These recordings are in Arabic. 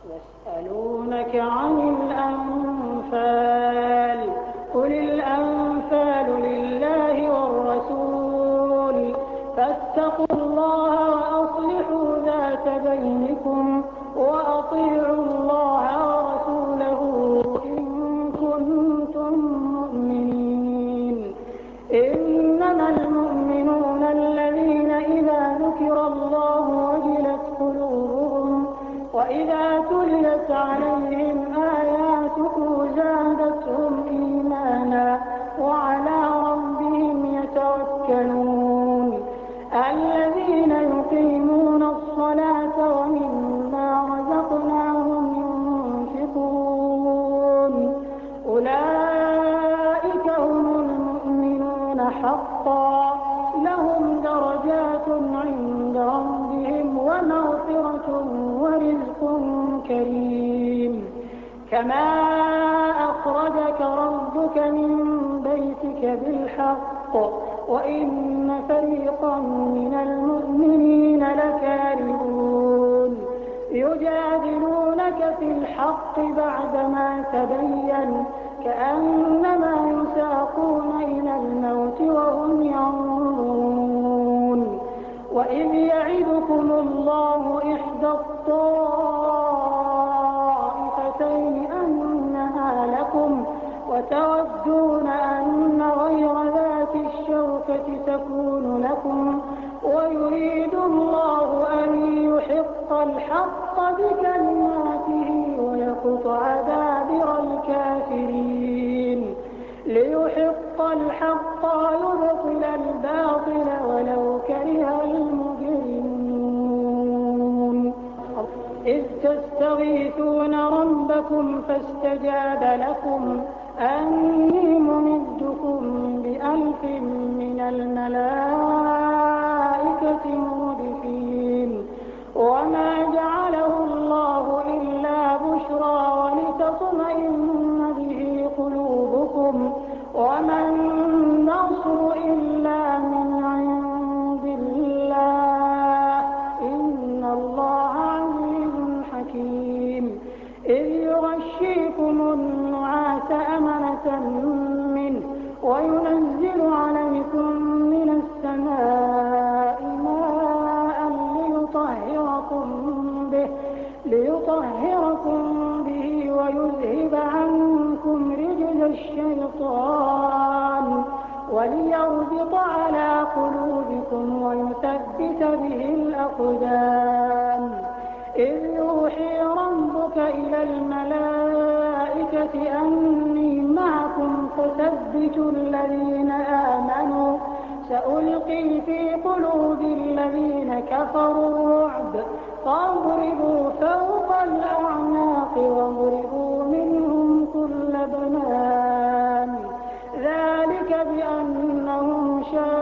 يسألونك عن الأنفال قل الأنفال لله والرسول فاتقوا الله وأصلحوا ذات بينكم وأطيعوا الله ورسوله إن كنتم مؤمنين إنما المؤمنون الذين إذا ذكر الله وجلت قلوبهم وإذا تليت عليهم آياته زادتهم إيمانا وعلى ربهم يتوكلون الذين يقيمون الصلاة ومما رزقناهم ينفقون أولئك هم المؤمنون حقا لهم درجات عند ربهم ومغفرة ورزق كريم كما أخرجك ربك من بيتك بالحق وإن فريقا من المؤمنين لكارهون يجادلونك في الحق بعدما تبين كأنما يساقون إلى الموت وهم ينظرون وإذ يعدكم الله إحدى الطائفتين أنها لكم وتودون أن غير ذات الشوكة تكون لكم ويريد الله أن يحق الحق بكلماته ويقطع دابر الكافرين ليحق الحق ويبطل الباطل ولو كره المجرمون إذ تستغيثون ربكم فاستجاب لكم أني ممدكم ب1000 من الملائكة مردفين وما جعله الله إلا بشرى ولتطمئن به قلوبكم وما النصر إلا من عند الله إن الله عزيز حكيم إذ يغشيكم النعاس أمنة منه وينزل عليكم من السماء ماء ليطهركم به ويذهب عنكم رجز الشيطان وليربط على قلوبكم ويثبت به الأقدام إذ يوحي ربك إلى الملائكة أني معكم فثبتوا الذين آمنوا سألقي في قلوب الذين كفروا الرعب فاضربوا فوق الأعناق واضربوا منهم كل بنان ذلك بأنهم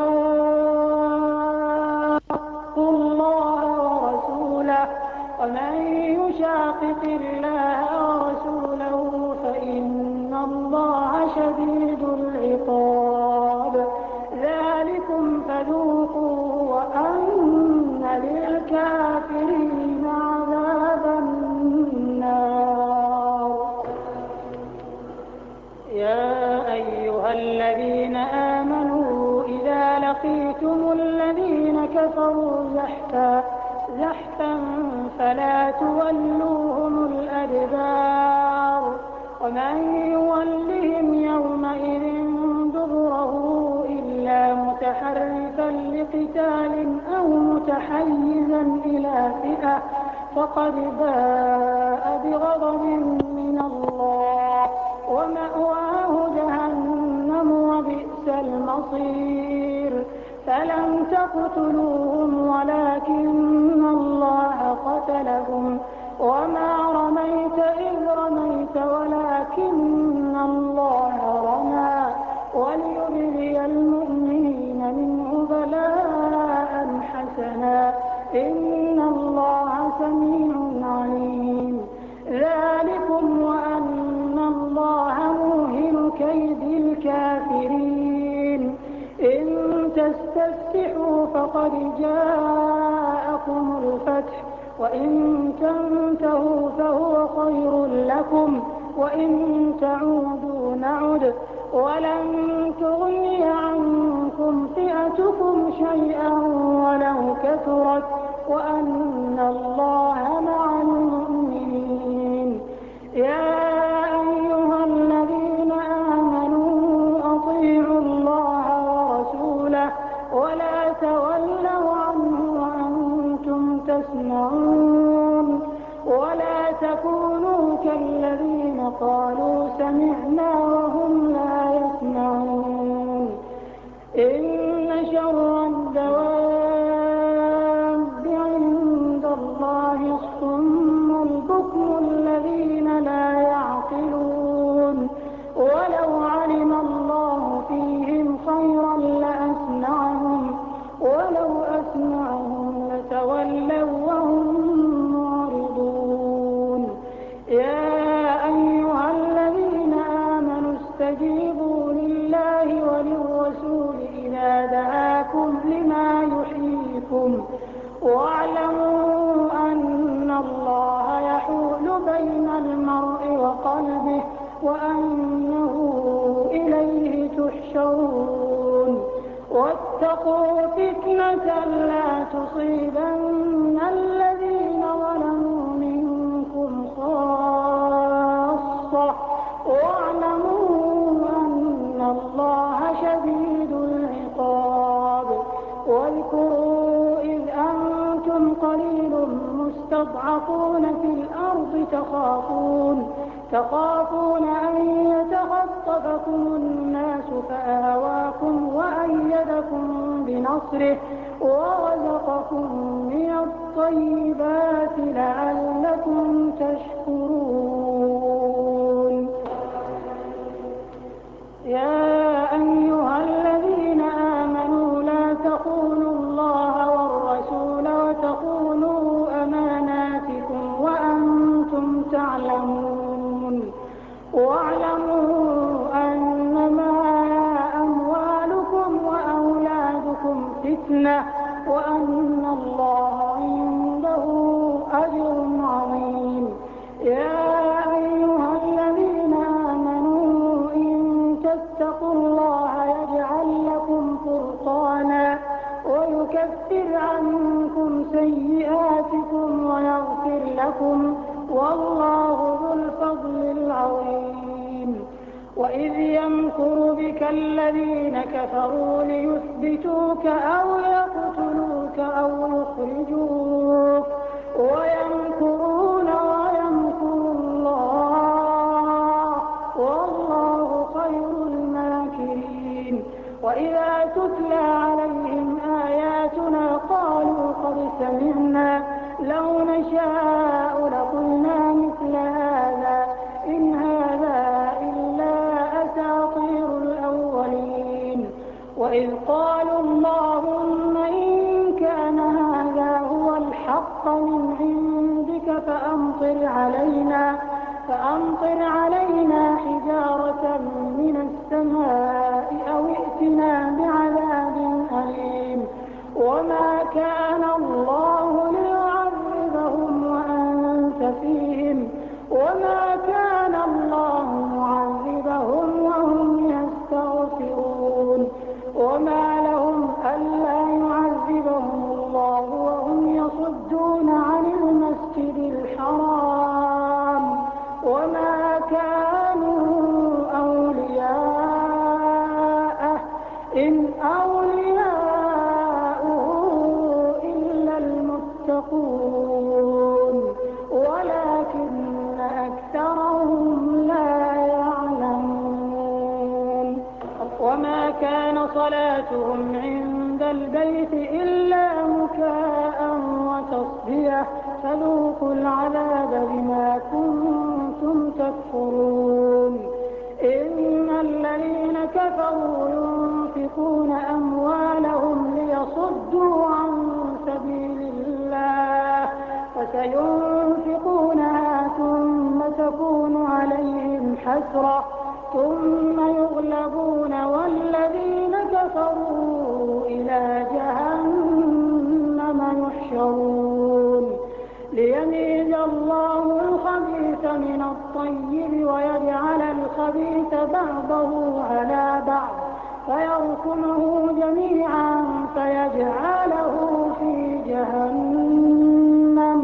شاقوا الله ورسوله ومن يشاقق الله ورسوله فإن الله شديد العقاب ذلكم فذوقوه وأن للكافرين عذاب النار يا أيها الذين آمنوا إذا لقيتم الذين كفروا زحفا فلا تولوهم الأدبار ومن يولهم يومئذ دبره إلا متحرفا لقتال أو متحيزا إلى فئة فقد باء بغضب من الله ومأواه جهنم وبئس المصير فلم تقتلوهم ولكن الله قتلهم وما رميت إذ رميت ولكن الله رمى وليبلي المؤمنين منه بلاء حسنا إن الله سميع عليم ذلكم وأن الله موهن كيد الكافرين إن تستفتحوا فقد جاءكم الفتح وإن تنتهوا فهو لكم وإن تعودوا نعد ولن تغني عنكم فئتكم شيئا ولو كثرت وأن الله مع المؤمنين. يا أيها الذين آمنوا أطيعوا الله ورسوله ولا تولوا عنه وأنتم تسمعون ولا تكونوا كالذين قالوا سمعنا وهم لا يسمعون. إن شر الدواب عند الله الصم البكم الذين لا يعقلون ولو علم الله فيهم خيرا لأسمعهم ولو أسمعهم لتولوا وهم معرضون. يا أيها الذين آمنوا استجيبوا لله وللرسول إذا دعاكم لما يحييكم واعلموا أن الله يحول بين المرء وقلبه وأنه إليه تحشرون. واتقوا فتنة لا تصيبن الذين ظلموا منكم خاصة واعلموا أن الله شديد العقاب. واذكروا إذ أنتم قليل مستضعفون في الأرض تخافون أن يتخطفكم الناس فآواكم وأيدكم بنصره ورزقكم من الطيبات لعلكم تشكرون. يا أيها الذين آمنوا لا تخونوا الله والرسول وتخونوا أماناتكم وأنتم تعلمون. واعلموا أنما أموالكم وأولادكم فتنة وأن الله عنده أجر عظيم. يا أيها الذين آمنوا إن تتقوا الله يجعل لكم فرقانا ويكفر عنكم سيئاتكم ويغفر لكم والله ذو الفضل العظيم. وإذ يمكر بك الذين كفروا ليثبتوك أو يقتلوك أو يخرجوك ويمكرون ويمكر الله والله خير الماكرين. وإذا تتلى عليهم آياتنا قالوا قد سمعنا لو نشاء لقلنا مثل هذا إن هذا إلا أساطير الأولين. وإذ قالوا اللهم إن كان هذا هو الحق من عندك فأمطر علينا حجارة من السماء أو ائتنا بعذاب أليم. وما كان الله ليعذبهم وأنت فيهم وما كان الله معذبهم وهم يستغفرون. وما لهم ألا يعذبهم الله وهم يصدون عن المسجد الحرام وما كانوا أولياءه إن أولياؤه إلا المتقون ولكن أكثرهم لا يعلمون. وما كان صلاتهم عند البيت إلا مكاء وتصدية فذوقوا العذاب بما كنتم تكفرون. إن الذين كفروا ينفقون أموالهم ليصدوا عن سبيل الله فسينفقونها ثم تكون عليهم حسرة ثم يغلبون والذين كفروا إلى جهنم يحشرون. ليميز ليميز الله الخبيث من الطيب ويجعل الخبيث بعضه على بعض فيركمه جميعا فيجعله في جهنم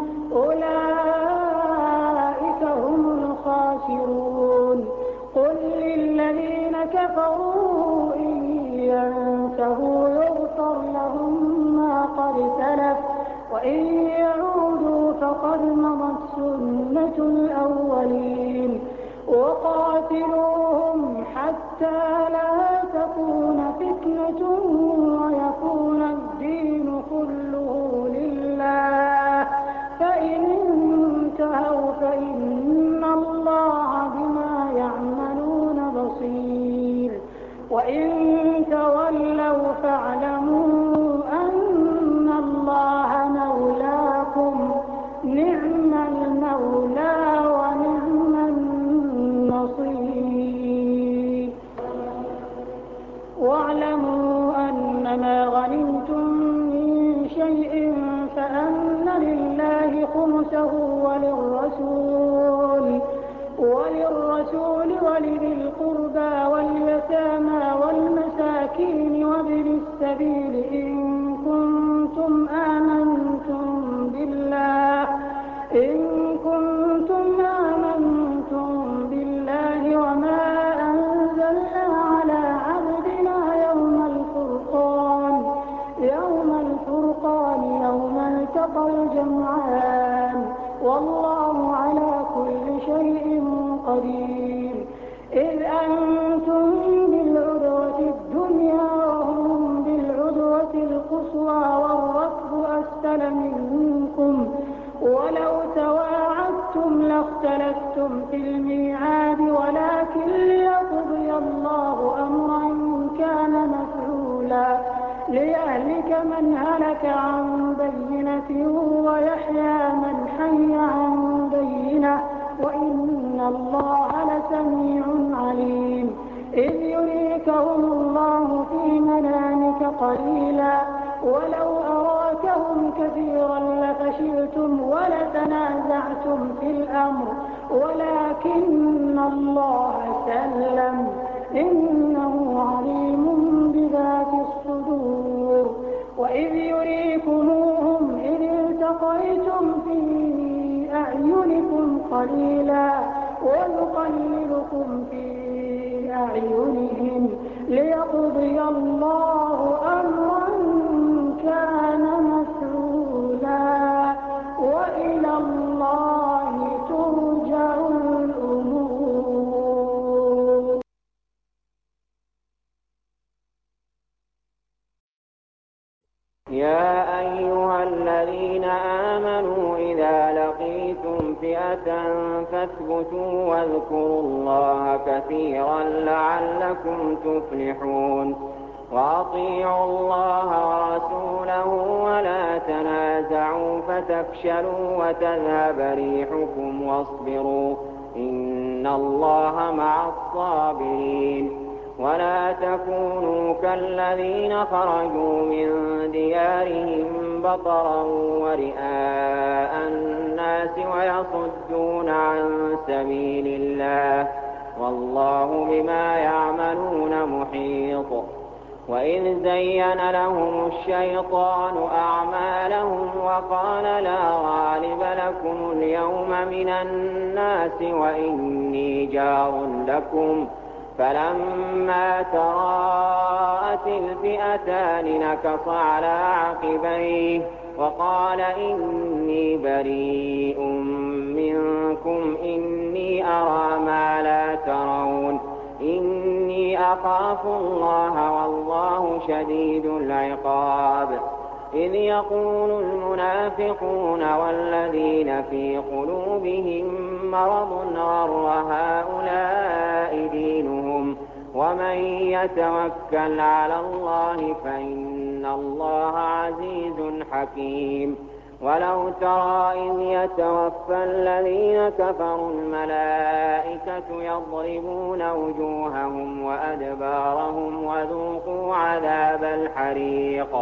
أولئك هم الخاسرون. قل للذين كفروا إن ينتهوا يغفر لهم ما قد سلف وإن يعودوا فقد مضت سنة الأولين وقاتلوهم حتى لا تكون فتنة ويكون الدين كله لله فإن انتهوا فإن الله بما يعملون بصير وإن تولوا فاعلموا أن الله مولاكم نعم المولى ونعم النصير. واعلموا أنما غنمتم من شيء فأن لله خمسه وللرسول ولذي القربى واليتامى والمساكين وابن السبيل إن كنتم آمنتم بالله وما أنزلنا على عبدنا يوم الفرقان يوم التقى الجمعان والله على كل شيء قدير. إذ أنتم بالعدوة الدنيا وهم بالعدوة القصوى والركب أسفل منكم ولو تواعدتم لاختلفتم في الميعاد ولكن ليقضي الله أمرا كان مفعولا ليهلك من هلك عن بينة ويحيى من حي عن بينة وإن الله لسميع عليم. إذ يريكهم الله في منامك قليلا ولو أراكهم كثيرا لفشلتم ولتنازعتم في الأمر ولكن الله سلم إنه عليم بذات الصدور. وإذ يريكموهم إذ التقيتم في أعينكم قليلا ويقللكم في أعينهم ليقضي الله أمرا كان مفعولا وإلى الله ترجع الأمور. يا أيها الذين آمنوا إذا لقيتم فئة فاثبتوا واذكروا الله كثيرا لعلكم تفلحون. وأطيعوا الله ورسوله ولا تنازعوا فتفشلوا وتذهب ريحكم واصبروا إن الله مع الصابرين. ولا تكونوا كالذين خرجوا من ديارهم بطرا ورئاء الناس ويصدون عن سبيل الله والله بما يعملون محيط. وإذ زين لهم الشيطان أعمالهم وقال لا غالب لكم اليوم من الناس وإني جار لكم فلما تراءت الفئتان نكص على عقبيه وقال إني بريء منكم إني أرى ما لا ترون إني أخاف الله والله شديد العقاب. إذ يقول المنافقون والذين في قلوبهم مرض غر هؤلاء دينهم ومن يتوكل على الله فإن الله عزيز حكيم. ولو ترى إذ يتوفى الذين كفروا الملائكة يضربون وجوههم وأدبارهم وذوقوا عذاب الحريق.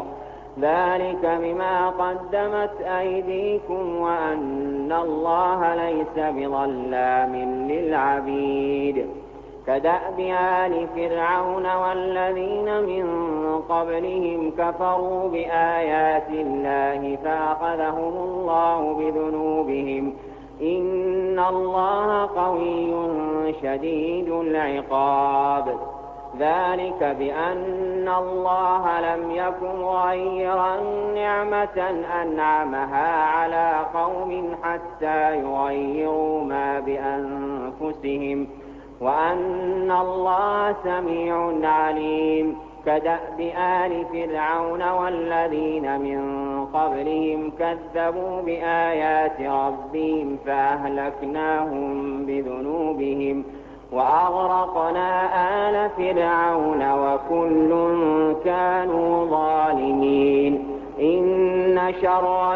ذلك بما قدمت أيديكم وأن الله ليس بظلام للعبيد. كدأب آل فرعون والذين من قبلهم كفروا بآيات الله فأخذهم الله بذنوبهم إن الله قوي شديد العقاب. ذلك بأن الله لم يكن غيرا نعمة أنعمها على قوم حتى يغيروا ما بأنفسهم وأن الله سميع عليم. كدأب آل فرعون والذين من قبلهم كذبوا بآيات ربهم فأهلكناهم بذنوبهم وأغرقنا آل فرعون وكل كانوا ظالمين. إن شر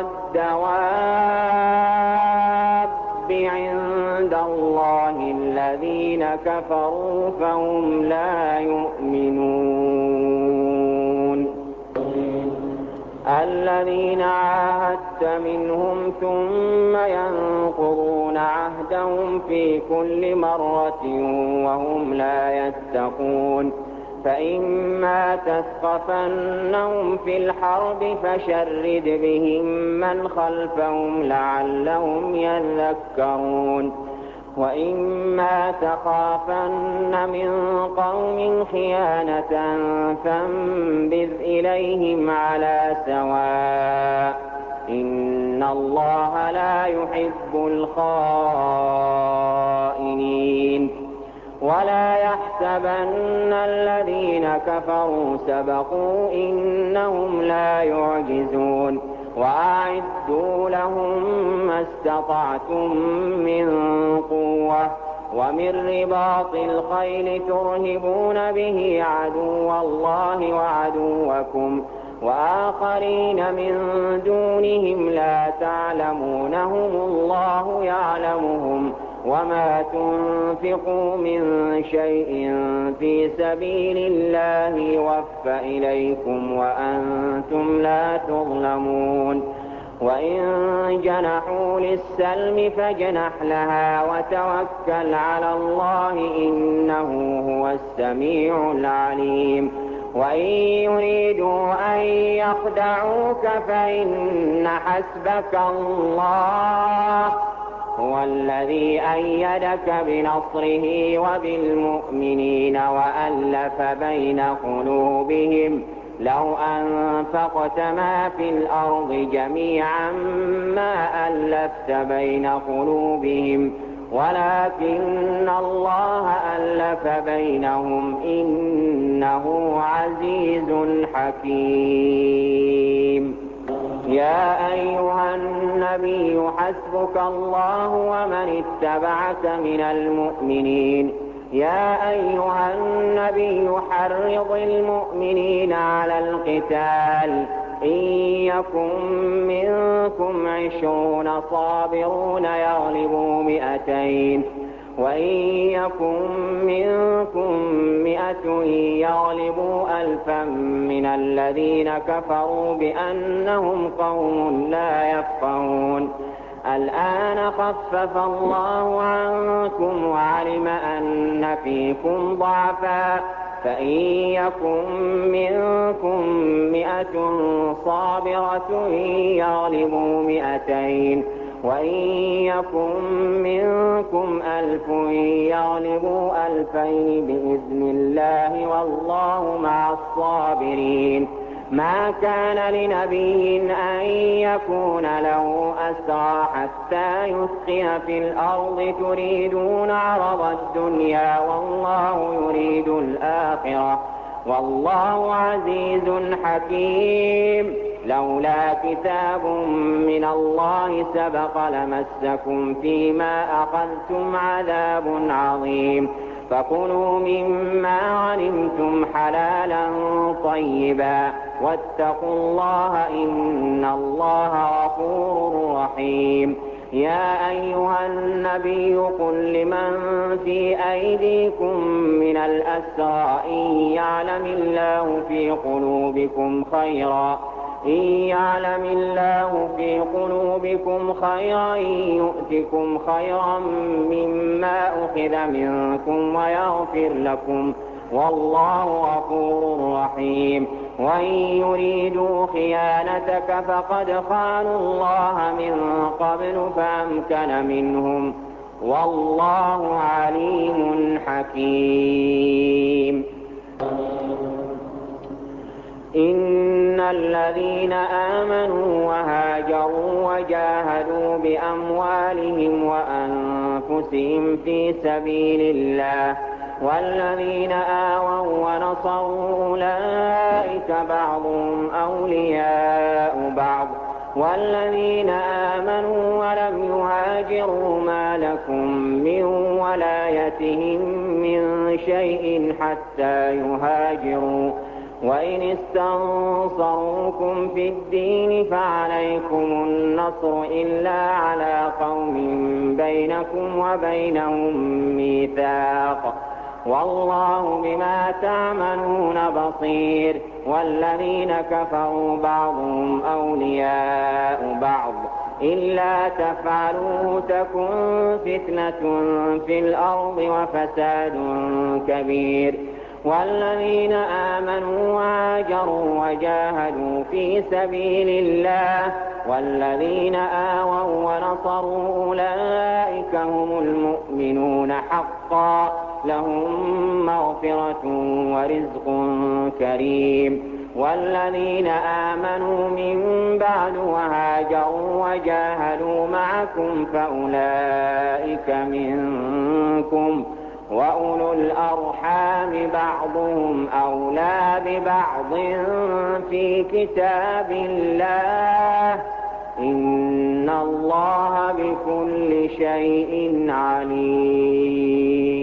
الدواب عند الله الذين كفروا فهم لا يؤمنون. الذين عاهدت منهم ثم ينقضون عهدهم في كل مرة وهم لا يتقون. فإما تثقفنهم في الحرب فشرد بهم من خلفهم لعلهم يذكرون. وإما تخافن من قوم خيانة فانبذ إليهم على سواء إن الله لا يحب الخائنين. ولا يحسبن الذين كفروا سبقوا إنهم لا يعجزون. وأعدوا لهم ما استطعتم من قوة ومن رباط الخيل ترهبون به عدو الله وعدوكم وآخرين من دونهم لا تعلمونهم الله يعلمهم. وما تنفقوا من شيء في سبيل الله يوفى إليكم وأنتم لا تظلمون. وإن جنحوا للسلم فاجنح لها وتوكل على الله إنه هو السميع العليم. وإن يريدوا أن يخدعوك فإن حسبك الله هو الذي أيدك بنصره وبالمؤمنين وألف بين قلوبهم لو أنفقت ما في الأرض جميعا ما ألفت بين قلوبهم ولكن الله ألف بينهم إنه عزيز حكيم. يا أيها النبي حسبك الله ومن اتبعك من المؤمنين. يا أيها النبي حرض المؤمنين على القتال إن يكن منكم 20 صابرون يغلبوا 200 وإن يكن منكم 100 يغلبوا 1000 من الذين كفروا بأنهم قوم لا يفقهون. الآن خفف الله عنكم وعلم أن فيكم ضعفا فإن يكن منكم 100 صابرة يغلبوا 200 وإن يكن منكم 1000 يغلبوا 2000 بإذن الله والله مع الصابرين. ما كان لنبي أن يكون له أسرى حتى يثخن في الأرض تريدون عرض الدنيا والله يريد الآخرة والله عزيز حكيم. لولا كتاب من الله سبق لمسكم فيما أخذتم عذاب عظيم. فكلوا مما علمتم حلالا طيبا واتقوا الله إن الله غفور رحيم. يا أيها النبي قل لمن في أيديكم من الأسرى إن يعلم الله في قلوبكم خيرا إن يعلم الله في قلوبكم خيرا يؤتكم خيرا مما أخذ منكم ويغفر لكم والله غفور رحيم وإن يريدوا خيانتك فقد خانوا الله من قبل فأمكن منهم والله عليم حكيم إن الذين آمنوا وهاجروا وجاهدوا بأموالهم وأنفسهم في سبيل الله والذين آووا ونصروا أولئك بعضهم أولياء بعض والذين آمنوا ولم يهاجروا ما لكم من ولايتهم من شيء حتى يهاجروا وإن استنصروكم في الدين فعليكم النصر إلا على قوم بينكم وبينهم ميثاق والله بما تعملون بصير والذين كفروا بعضهم أولياء بعض إلا تفعلوه تكن فتنة في الأرض وفساد كبير والذين آمنوا وهاجروا وجاهدوا في سبيل الله والذين آووا ونصروا أولئك هم المؤمنون حقا لهم مغفرة ورزق كريم والذين آمنوا من بعد وهاجروا وجاهدوا معكم فأولئك منكم وأولو الأرحام بعضهم أولى ببعض في كتاب الله إن الله بكل شيء عليم